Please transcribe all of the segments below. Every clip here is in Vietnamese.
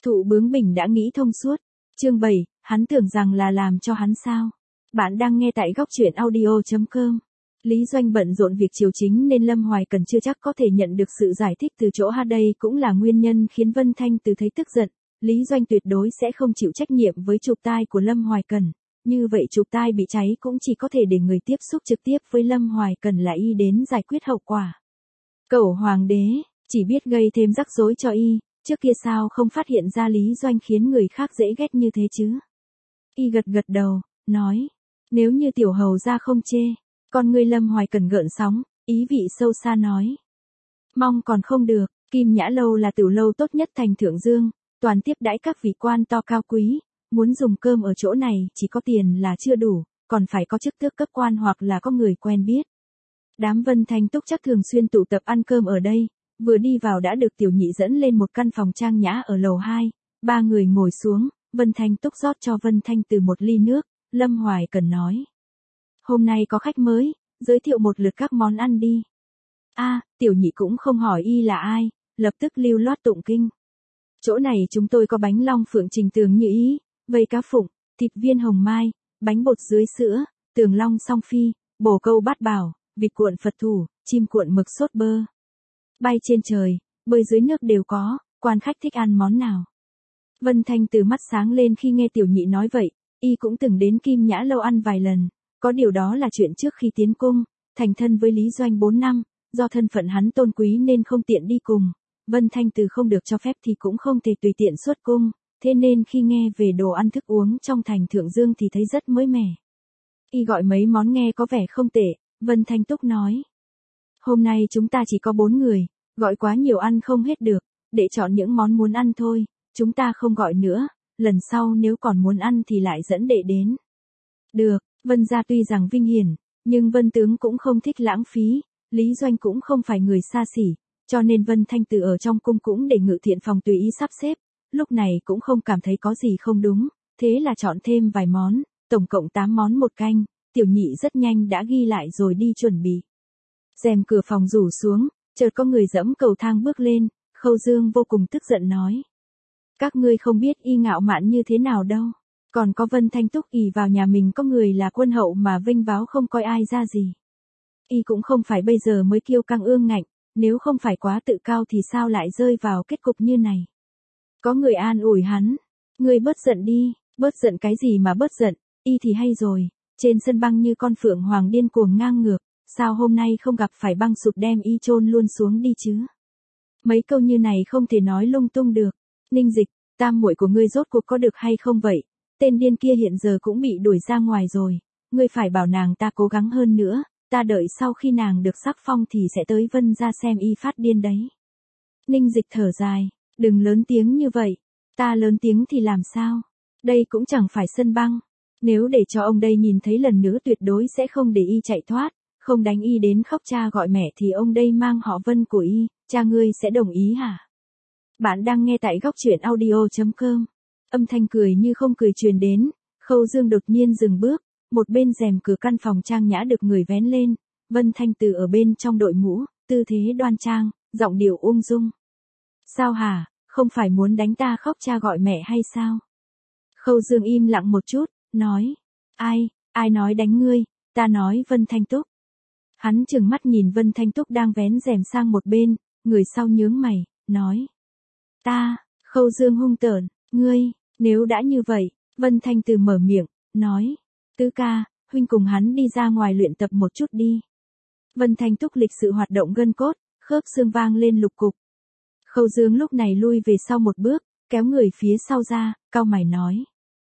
Thụ bướng bỉnh đã nghĩ thông suốt. Chương 7, hắn tưởng rằng là làm cho hắn sao? Bạn đang nghe tại góc truyện audio.com. Lý Doanh bận rộn việc chiều chính nên Lâm Hoài Cần chưa chắc có thể nhận được sự giải thích từ chỗ đây cũng là nguyên nhân khiến Vân Thanh Từ thấy tức giận. Lý Doanh tuyệt đối sẽ không chịu trách nhiệm với chụp tai của Lâm Hoài Cần. Như vậy chụp tai bị cháy cũng chỉ có thể để người tiếp xúc trực tiếp với Lâm Hoài Cần là y đến giải quyết hậu quả. Cẩu hoàng đế, chỉ biết gây thêm rắc rối cho y, trước kia sao không phát hiện ra Lý Doanh khiến người khác dễ ghét như thế chứ? Y gật gật đầu, nói, nếu như tiểu hầu ra không chê, con ngươi Lâm Hoài Cần gợn sóng, ý vị sâu xa nói. Mong còn không được, Kim Nhã Lâu là tiểu lâu tốt nhất thành Thượng Dương, toàn tiếp đãi các vị quan to cao quý, muốn dùng cơm ở chỗ này chỉ có tiền là chưa đủ, còn phải có chức tước cấp quan hoặc là có người quen biết. Đám Vân Thanh Túc chắc thường xuyên tụ tập ăn cơm ở đây, vừa đi vào đã được tiểu nhị dẫn lên một căn phòng trang nhã ở lầu 2, ba người ngồi xuống, Vân Thanh Túc rót cho Vân Thanh Từ một ly nước, Lâm Hoài Cần nói. Hôm nay có khách mới, giới thiệu một lượt các món ăn đi. Tiểu nhị cũng không hỏi y là ai, lập tức lưu loát tụng kinh. Chỗ này chúng tôi có bánh long phượng trình tường như ý, vây cá phụng, thịt viên hồng mai, bánh bột dưới sữa, tường long song phi, bồ câu bát bảo, vịt cuộn Phật thủ, chim cuộn mực sốt bơ. Bay trên trời, bơi dưới nước đều có, quan khách thích ăn món nào. Vân Thanh Từ mắt sáng lên khi nghe tiểu nhị nói vậy, y cũng từng đến Kim Nhã Lâu ăn vài lần, có điều đó là chuyện trước khi tiến cung, thành thân với Lý Doanh 4 năm, do thân phận hắn tôn quý nên không tiện đi cùng. Vân Thanh Từ không được cho phép thì cũng không thể tùy tiện xuất cung, thế nên khi nghe về đồ ăn thức uống trong thành Thượng Dương thì thấy rất mới mẻ. Y gọi mấy món nghe có vẻ không tệ, Vân Thanh Túc nói. Hôm nay chúng ta chỉ có 4 người, gọi quá nhiều ăn không hết được, để chọn những món muốn ăn thôi, chúng ta không gọi nữa, lần sau nếu còn muốn ăn thì lại dẫn đệ đến. Được, Vân gia tuy rằng vinh hiển, nhưng Vân tướng cũng không thích lãng phí, Lý Doanh cũng không phải người xa xỉ, cho nên Vân Thanh Từ ở trong cung cũng để Ngự Thiện phòng tùy ý sắp xếp, lúc này cũng không cảm thấy có gì không đúng, thế là chọn thêm vài món, tổng cộng 8 món một canh, tiểu nhị rất nhanh đã ghi lại rồi đi chuẩn bị. Rèm cửa phòng rủ xuống, chợt có người dẫm cầu thang bước lên, Khâu Dương vô cùng tức giận nói. Các ngươi không biết y ngạo mạn như thế nào đâu, còn có Vân Thanh Túc ỷ vào nhà mình có người là quân hậu mà vênh váo không coi ai ra gì. Y cũng không phải bây giờ mới kiêu căng ương ngạnh, nếu không phải quá tự cao thì sao lại rơi vào kết cục như này. Có người an ủi hắn, ngươi bớt giận đi, bớt giận cái gì mà bớt giận, y thì hay rồi, trên sân băng như con phượng hoàng điên cuồng ngang ngược, sao hôm nay không gặp phải băng sụt đem y chôn luôn xuống đi chứ. Mấy câu như này không thể nói lung tung được. Ninh Dịch, tam muội của ngươi rốt cuộc có được hay không vậy? Tên điên kia hiện giờ cũng bị đuổi ra ngoài rồi, ngươi phải bảo nàng ta cố gắng hơn nữa, ta đợi sau khi nàng được sắc phong thì sẽ tới Vân gia xem y phát điên đấy. Ninh Dịch thở dài, đừng lớn tiếng như vậy, ta lớn tiếng thì làm sao? Đây cũng chẳng phải sân băng, nếu để cho ông đây nhìn thấy lần nữa tuyệt đối sẽ không để y chạy thoát, không đánh y đến khóc cha gọi mẹ thì ông đây mang họ Vân của y, cha ngươi sẽ đồng ý hả? Bạn đang nghe tại góc truyện audio.com. Âm thanh cười như không cười truyền đến, Khâu Dương đột nhiên dừng bước, một bên rèm cửa căn phòng trang nhã được người vén lên, Vân Thanh Từ ở bên trong đội mũ, tư thế đoan trang, giọng điệu ung dung. Sao hả, không phải muốn đánh ta khóc cha gọi mẹ hay sao? Khâu Dương im lặng một chút, nói, ai nói đánh ngươi, ta nói Vân Thanh Túc. Hắn trừng mắt nhìn Vân Thanh Túc đang vén rèm sang một bên, người sau nhướng mày, nói. Khâu Dương hung tợn, ngươi, nếu đã như vậy, Vân Thanh Từ mở miệng, nói. Tứ ca, huynh cùng hắn đi ra ngoài luyện tập một chút đi. Vân Thanh Túc lịch sự hoạt động gân cốt, khớp xương vang lên lục cục. Khâu Dương lúc này lui về sau một bước, kéo người phía sau ra, cau mày nói.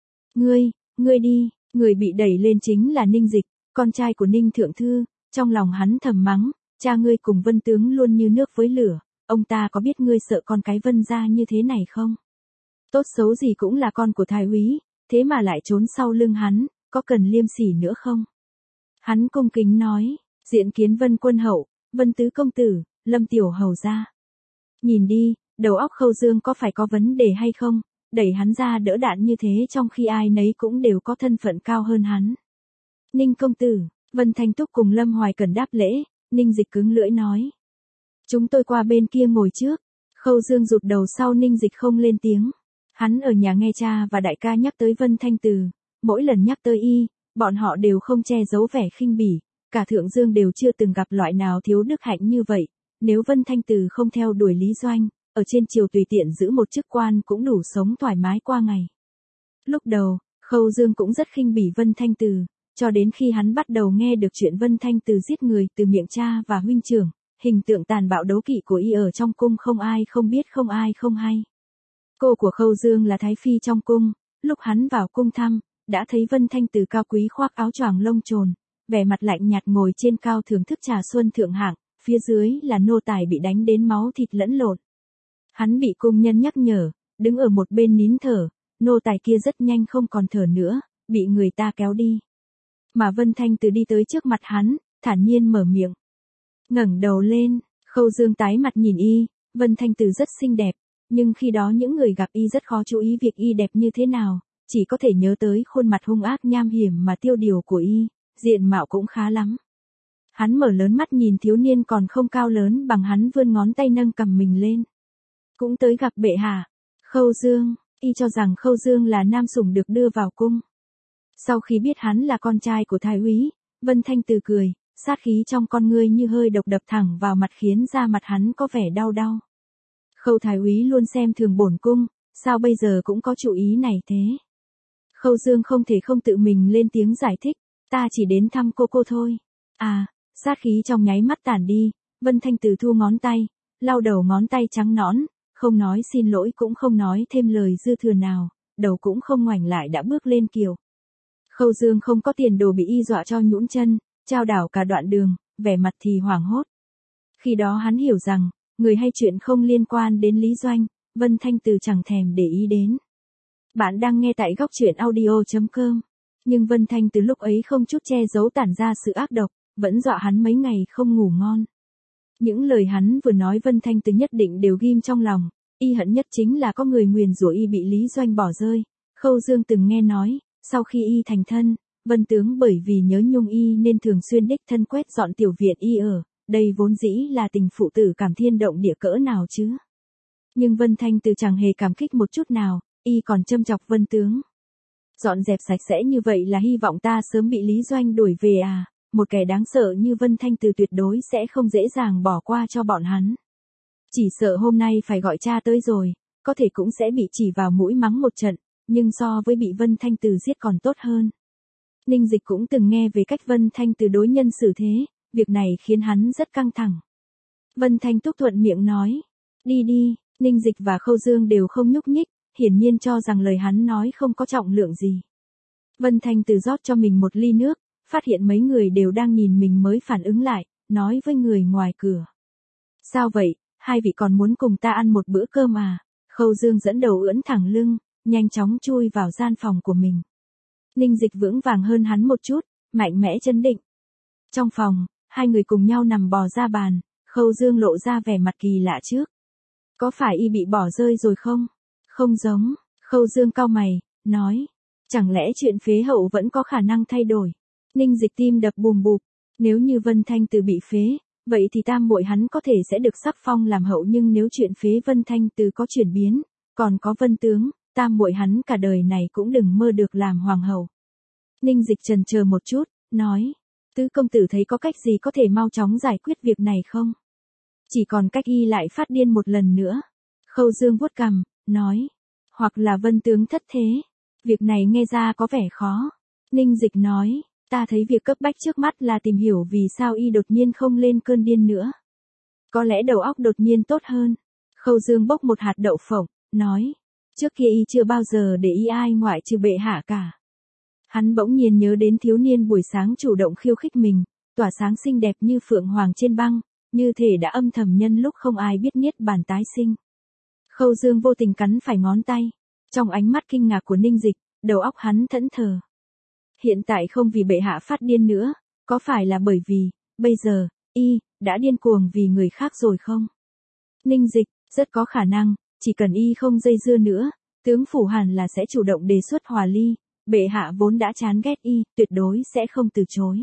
Ngươi đi, người bị đẩy lên chính là Ninh Dịch, con trai của Ninh Thượng Thư, trong lòng hắn thầm mắng, cha ngươi cùng Vân tướng luôn như nước với lửa, ông ta có biết ngươi sợ con cái Vân gia như thế này không? Tốt xấu gì cũng là con của thái úy, thế mà lại trốn sau lưng hắn, có cần liêm sỉ nữa không? Hắn cung kính nói, diện kiến Vân quân hậu, Vân tứ công tử, Lâm tiểu hầu gia. Nhìn đi, đầu óc Khâu Dương có phải có vấn đề hay không, đẩy hắn ra đỡ đạn như thế trong khi ai nấy cũng đều có thân phận cao hơn hắn. Ninh công tử, Vân Thanh Túc cùng Lâm Hoài Cần đáp lễ, Ninh Dịch cứng lưỡi nói. Chúng tôi qua bên kia ngồi trước. Khâu Dương rụt đầu sau Ninh Dịch không lên tiếng. Hắn ở nhà nghe cha và đại ca nhắc tới Vân Thanh Từ, mỗi lần nhắc tới y, bọn họ đều không che giấu vẻ khinh bỉ, cả Thượng Dương đều chưa từng gặp loại nào thiếu đức hạnh như vậy, nếu Vân Thanh Từ không theo đuổi Lý Doanh, ở trên triều tùy tiện giữ một chức quan cũng đủ sống thoải mái qua ngày. Lúc đầu, Khâu Dương cũng rất khinh bỉ Vân Thanh Từ, cho đến khi hắn bắt đầu nghe được chuyện Vân Thanh Từ giết người từ miệng cha và huynh trưởng, hình tượng tàn bạo đấu kỵ của y ở trong cung không ai không biết không ai không hay. Cô của Khâu Dương là Thái Phi trong cung, lúc hắn vào cung thăm, đã thấy Vân Thanh Từ cao quý khoác áo choàng lông trồn, vẻ mặt lạnh nhạt ngồi trên cao thưởng thức trà xuân thượng hạng, phía dưới là nô tài bị đánh đến máu thịt lẫn lộn. Hắn bị cung nhân nhắc nhở, đứng ở một bên nín thở, nô tài kia rất nhanh không còn thở nữa, bị người ta kéo đi. Mà Vân Thanh Từ đi tới trước mặt hắn, thản nhiên mở miệng. Ngẩng đầu lên, Khâu Dương tái mặt nhìn y, Vân Thanh Từ rất xinh đẹp, nhưng khi đó những người gặp y rất khó chú ý việc y đẹp như thế nào, chỉ có thể nhớ tới khuôn mặt hung ác nham hiểm mà tiêu điều của y, diện mạo cũng khá lắm. Hắn mở lớn mắt nhìn thiếu niên còn không cao lớn bằng hắn, vươn ngón tay nâng cầm mình lên. Cũng tới gặp bệ hạ. Khâu Dương, y cho rằng Khâu Dương là nam sủng được đưa vào cung. Sau khi biết hắn là con trai của thái úy, Vân Thanh Từ cười, sát khí trong con ngươi như hơi độc đập thẳng vào mặt khiến da mặt hắn có vẻ đau đau. Khâu thái úy luôn xem thường bổn cung, sao bây giờ cũng có chủ ý này thế? Khâu Dương không thể không tự mình lên tiếng giải thích, ta chỉ đến thăm cô thôi. À, sát khí trong nháy mắt tản đi, Vân Thanh Từ thu ngón tay, lau đầu ngón tay trắng nõn, không nói xin lỗi cũng không nói thêm lời dư thừa nào, đầu cũng không ngoảnh lại đã bước lên kiệu. Khâu Dương không có tiền đồ bị y dọa cho nhũn chân, chao đảo cả đoạn đường, vẻ mặt thì hoảng hốt. Khi đó hắn hiểu rằng, người hay chuyện không liên quan đến Lý Doanh, Vân Thanh Từ chẳng thèm để ý đến. Bạn đang nghe tại góc truyện audio.com. Nhưng Vân Thanh Từ lúc ấy không chút che giấu tản ra sự ác độc, vẫn dọa hắn mấy ngày không ngủ ngon. Những lời hắn vừa nói Vân Thanh Từ nhất định đều ghim trong lòng, y hận nhất chính là có người nguyền rủa y bị Lý Doanh bỏ rơi. Khâu Dương từng nghe nói, sau khi y thành thân, Vân tướng bởi vì nhớ nhung y nên thường xuyên đích thân quét dọn tiểu viện y ở, đây vốn dĩ là tình phụ tử cảm thiên động địa cỡ nào chứ. Nhưng Vân Thanh Từ chẳng hề cảm kích một chút nào, y còn châm chọc Vân tướng. Dọn dẹp sạch sẽ như vậy là hy vọng ta sớm bị Lý Doanh đuổi về à, một kẻ đáng sợ như Vân Thanh Từ tuyệt đối sẽ không dễ dàng bỏ qua cho bọn hắn. Chỉ sợ hôm nay phải gọi cha tới rồi, có thể cũng sẽ bị chỉ vào mũi mắng một trận, nhưng so với bị Vân Thanh Từ giết còn tốt hơn. Ninh Dịch cũng từng nghe về cách Vân Thanh Từ đối nhân xử thế, việc này khiến hắn rất căng thẳng. Vân Thanh Túc thuận miệng nói, đi đi, Ninh Dịch và Khâu Dương đều không nhúc nhích, hiển nhiên cho rằng lời hắn nói không có trọng lượng gì. Vân Thanh Từ rót cho mình một ly nước, phát hiện mấy người đều đang nhìn mình mới phản ứng lại, nói với người ngoài cửa. Sao vậy, hai vị còn muốn cùng ta ăn một bữa cơm à? Khâu Dương dẫn đầu ưỡn thẳng lưng, nhanh chóng chui vào gian phòng của mình. Ninh Dịch vững vàng hơn hắn một chút, mạnh mẽ chấn định. Trong phòng, hai người cùng nhau nằm bò ra bàn, Khâu Dương lộ ra vẻ mặt kỳ lạ trước. Có phải y bị bỏ rơi rồi không? Không giống, Khâu Dương cau mày, nói. Chẳng lẽ chuyện phế hậu vẫn có khả năng thay đổi? Ninh Dịch tim đập bùm bụp, nếu như Vân Thanh Từ bị phế, vậy thì tam muội hắn có thể sẽ được sắc phong làm hậu, nhưng nếu chuyện phế Vân Thanh Từ có chuyển biến, còn có Vân tướng, tam muội hắn cả đời này cũng đừng mơ được làm hoàng hậu. Ninh Dịch chần chờ một chút, nói, tứ công tử thấy có cách gì có thể mau chóng giải quyết việc này không? Chỉ còn cách y lại phát điên một lần nữa. Khâu Dương vuốt cằm, nói, hoặc là Vân tướng thất thế. Việc này nghe ra có vẻ khó. Ninh Dịch nói, ta thấy việc cấp bách trước mắt là tìm hiểu vì sao y đột nhiên không lên cơn điên nữa. Có lẽ đầu óc đột nhiên tốt hơn. Khâu Dương bốc một hạt đậu phộng, nói, trước kia y chưa bao giờ để ý ai ngoại trừ bệ hạ cả. Hắn bỗng nhiên nhớ đến thiếu niên buổi sáng chủ động khiêu khích mình, tỏa sáng xinh đẹp như phượng hoàng trên băng, như thể đã âm thầm nhân lúc không ai biết niết bàn tái sinh. Khâu Dương vô tình cắn phải ngón tay. Trong ánh mắt kinh ngạc của Ninh Dịch, đầu óc hắn thẫn thờ. Hiện tại không vì bệ hạ phát điên nữa, có phải là bởi vì, bây giờ, y, đã điên cuồng vì người khác rồi không? Ninh Dịch, rất có khả năng, chỉ cần y không dây dưa nữa, tướng phủ hẳn là sẽ chủ động đề xuất hòa ly, bệ hạ vốn đã chán ghét y, tuyệt đối sẽ không từ chối.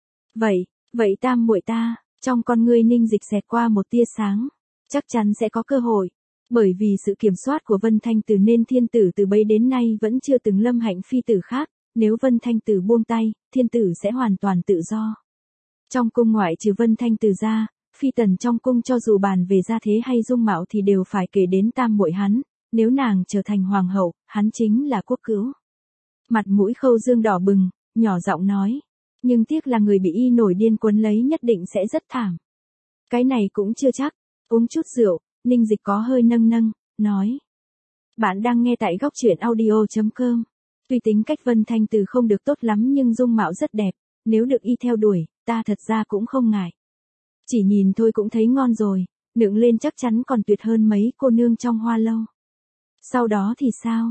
Vậy tam muội ta, trong con ngươi Ninh Dịch xẹt qua một tia sáng, chắc chắn sẽ có cơ hội. Bởi vì sự kiểm soát của Vân Thanh Từ nên thiên tử từ bấy đến nay vẫn chưa từng lâm hạnh phi tử khác, nếu Vân Thanh Từ buông tay, thiên tử sẽ hoàn toàn tự do. Trong cung ngoại trừ Vân Thanh Từ ra, phi tần trong cung cho dù bàn về gia thế hay dung mạo thì đều phải kể đến tam muội hắn, nếu nàng trở thành hoàng hậu, hắn chính là quốc cữu. Mặt mũi Khâu Dương đỏ bừng, nhỏ giọng nói, nhưng tiếc là người bị y nổi điên quấn lấy nhất định sẽ rất thảm. Cái này cũng chưa chắc, uống chút rượu, Ninh Dịch có hơi nâng nâng, nói. Bạn đang nghe tại góc truyện audio.com. Tuy tính cách Vân Thanh Từ không được tốt lắm nhưng dung mạo rất đẹp, nếu được y theo đuổi, ta thật ra cũng không ngại. Chỉ nhìn thôi cũng thấy ngon rồi, nựng lên chắc chắn còn tuyệt hơn mấy cô nương trong hoa lâu. Sau đó thì sao?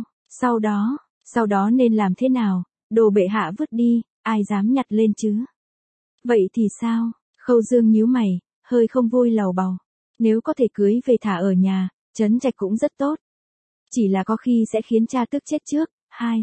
Sau đó nên làm thế nào? Đồ bệ hạ vứt đi, ai dám nhặt lên chứ? Vậy thì sao? Khâu Dương nhíu mày, hơi không vui lầu bầu. Nếu có thể cưới về thả ở nhà, trấn trạch cũng rất tốt. Chỉ là có khi sẽ khiến cha tức chết trước. Hai.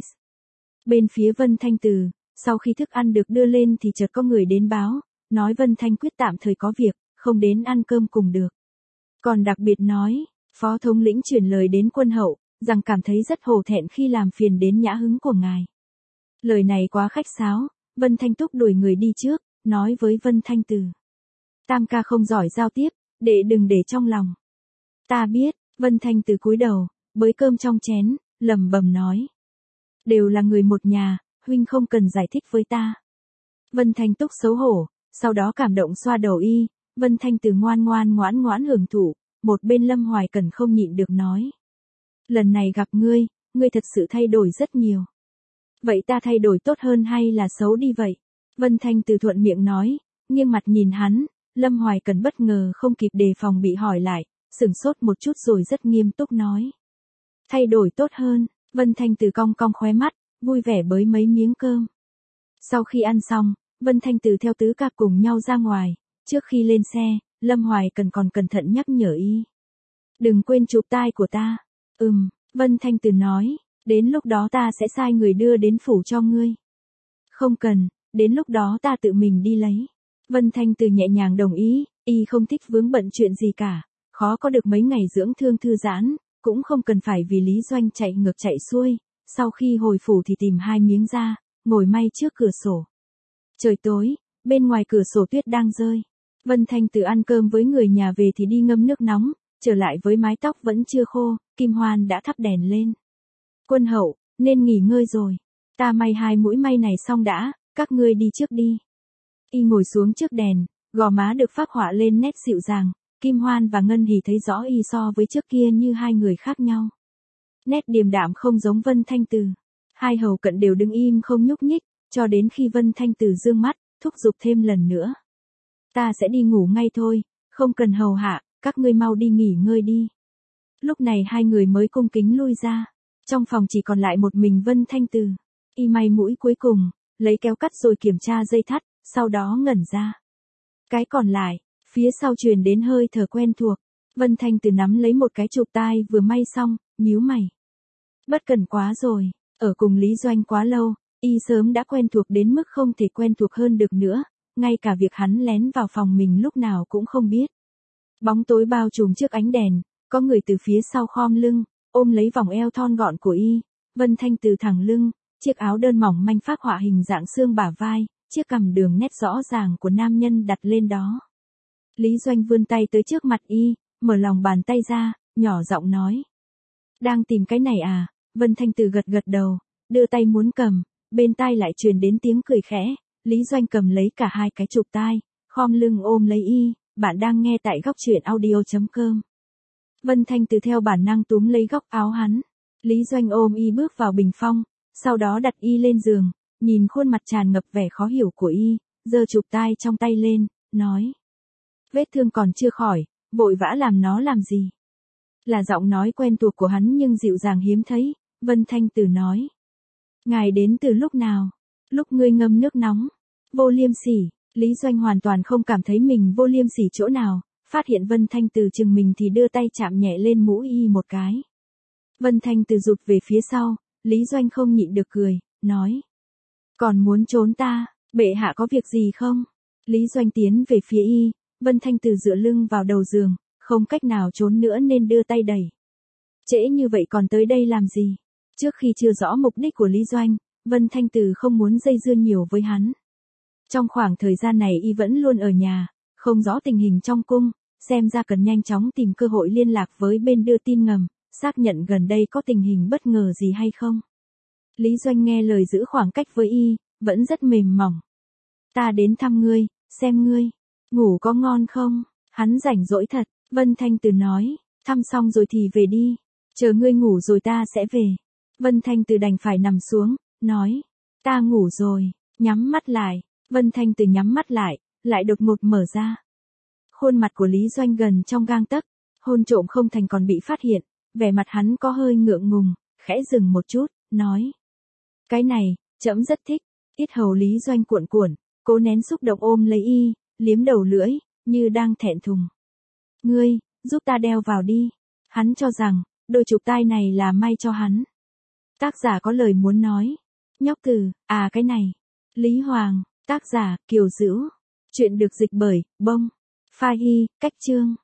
Bên phía Vân Thanh Từ, sau khi thức ăn được đưa lên thì chợt có người đến báo, nói Vân Thanh Quyết tạm thời có việc, không đến ăn cơm cùng được. Còn đặc biệt nói, phó thống lĩnh chuyển lời đến quân hậu, rằng cảm thấy rất hổ thẹn khi làm phiền đến nhã hứng của ngài. Lời này quá khách sáo, Vân Thanh Túc đuổi người đi trước, nói với Vân Thanh Từ. Tam ca không giỏi giao tiếp, đệ đừng để trong lòng. Ta biết, Vân Thanh Từ cúi đầu, bới cơm trong chén, lẩm bẩm nói. Đều là người một nhà, huynh không cần giải thích với ta. Vân Thanh Túc xấu hổ, sau đó cảm động xoa đầu y, Vân Thanh Từ ngoan ngoãn hưởng thụ, một bên Lâm Hoài Cẩn không nhịn được nói. Lần này gặp ngươi thật sự thay đổi rất nhiều. Vậy ta thay đổi tốt hơn hay là xấu đi vậy? Vân Thanh Từ thuận miệng nói, nghiêng mặt nhìn hắn, Lâm Hoài Cẩn bất ngờ không kịp đề phòng bị hỏi lại, sửng sốt một chút rồi rất nghiêm túc nói. Thay đổi tốt hơn, Vân Thanh Từ cong cong khóe mắt, vui vẻ bới mấy miếng cơm. Sau khi ăn xong, Vân Thanh Từ theo tứ ca cùng nhau ra ngoài, trước khi lên xe, Lâm Hoài Cẩn còn cẩn thận nhắc nhở y. Đừng quên chụp tai của ta. Vân Thanh Từ nói, đến lúc đó ta sẽ sai người đưa đến phủ cho ngươi. Không cần, đến lúc đó ta tự mình đi lấy. Vân Thanh Từ nhẹ nhàng đồng ý, y không thích vướng bận chuyện gì cả, khó có được mấy ngày dưỡng thương thư giãn, cũng không cần phải vì Lý Doanh chạy ngược chạy xuôi, sau khi hồi phủ thì tìm hai miếng da, ngồi may trước cửa sổ. Trời tối, bên ngoài cửa sổ tuyết đang rơi. Vân Thanh Từ ăn cơm với người nhà về thì đi ngâm nước nóng, trở lại với mái tóc vẫn chưa khô, Kim Hoan đã thắp đèn lên. Quân hậu, nên nghỉ ngơi rồi. Ta may hai mũi may này xong đã, các ngươi đi trước đi. Y ngồi xuống trước đèn, gò má được phác họa lên nét dịu dàng, Kim Hoan và Ngân Hỷ thấy rõ y so với trước kia như hai người khác nhau. Nét điềm đạm không giống Vân Thanh Từ. Hai hầu cận đều đứng im không nhúc nhích, cho đến khi Vân Thanh Từ dương mắt, thúc giục thêm lần nữa. Ta sẽ đi ngủ ngay thôi, không cần hầu hạ, các ngươi mau đi nghỉ ngơi đi. Lúc này hai người mới cung kính lui ra. Trong phòng chỉ còn lại một mình Vân Thanh Từ. Y may mũi cuối cùng, lấy kéo cắt rồi kiểm tra dây thắt, sau đó ngẩn ra. Cái còn lại, phía sau truyền đến hơi thở quen thuộc. Vân Thanh Từ nắm lấy một cái chụp tai vừa may xong, nhíu mày. Bất cần quá rồi, ở cùng Lý Doanh quá lâu, y sớm đã quen thuộc đến mức không thể quen thuộc hơn được nữa, ngay cả việc hắn lén vào phòng mình lúc nào cũng không biết. Bóng tối bao trùm trước ánh đèn, có người từ phía sau khom lưng, ôm lấy vòng eo thon gọn của y. Vân Thanh Từ thẳng lưng, chiếc áo đơn mỏng manh phác họa hình dạng xương bả vai, chiếc cằm đường nét rõ ràng của nam nhân đặt lên đó. Lý Doanh vươn tay tới trước mặt y, mở lòng bàn tay ra, nhỏ giọng nói. Đang tìm cái này à? Vân Thanh Từ gật gật đầu, đưa tay muốn cầm, bên tai lại truyền đến tiếng cười khẽ. Lý Doanh cầm lấy cả hai cái chụp tai, khom lưng ôm lấy y. Bạn đang nghe tại góc truyện audio.com. Vân Thanh Từ theo bản năng túm lấy góc áo hắn. Lý Doanh ôm y bước vào bình phong, sau đó đặt y lên giường, nhìn khuôn mặt tràn ngập vẻ khó hiểu của y, giơ chụp tai trong tay lên, nói. Vết thương còn chưa khỏi, vội vã làm nó làm gì? Là giọng nói quen thuộc của hắn nhưng dịu dàng hiếm thấy, Vân Thanh Từ nói. Ngài đến từ lúc nào? Lúc ngươi ngâm nước nóng. Vô liêm sỉ. Lý Doanh hoàn toàn không cảm thấy mình vô liêm sỉ chỗ nào, phát hiện Vân Thanh Từ chừng mình thì đưa tay chạm nhẹ lên mũi y một cái. Vân Thanh Từ rụt về phía sau, Lý Doanh không nhịn được cười, nói. Còn muốn trốn ta, bệ hạ có việc gì không? Lý Doanh tiến về phía y, Vân Thanh Từ dựa lưng vào đầu giường, không cách nào trốn nữa nên đưa tay đẩy, Trễ như vậy còn tới đây làm gì? Trước khi chưa rõ mục đích của Lý Doanh, Vân Thanh Từ không muốn dây dưa nhiều với hắn. Trong khoảng thời gian này y vẫn luôn ở nhà, không rõ tình hình trong cung, xem ra cần nhanh chóng tìm cơ hội liên lạc với bên đưa tin ngầm, xác nhận gần đây có tình hình bất ngờ gì hay không. Lý Doanh nghe lời giữ khoảng cách với y, vẫn rất mềm mỏng. Ta đến thăm ngươi, xem ngươi, ngủ có ngon không? Hắn rảnh rỗi thật, Vân Thanh Từ nói, thăm xong rồi thì về đi, chờ ngươi ngủ rồi ta sẽ về. Vân Thanh Từ đành phải nằm xuống, nói, ta ngủ rồi, nhắm mắt lại. Vân Thanh Từ nhắm mắt lại đột ngột mở ra. Khuôn mặt của Lý Doanh gần trong gang tấc, hôn trộm không thành còn bị phát hiện, vẻ mặt hắn có hơi ngượng ngùng, khẽ dừng một chút, nói. Cái này, trẫm rất thích, yết hầu Lý Doanh cuộn cuộn, cố nén xúc động ôm lấy y, liếm đầu lưỡi, như đang thẹn thùng. Ngươi, giúp ta đeo vào đi. Hắn cho rằng, đôi chụp tai này là may cho hắn. Tác giả có lời muốn nói. Nhóc từ, à cái này. Lý Hoàng, tác giả, Kiều Dữu. Chuyện được dịch bởi, Bông. Pha Hy, cách chương.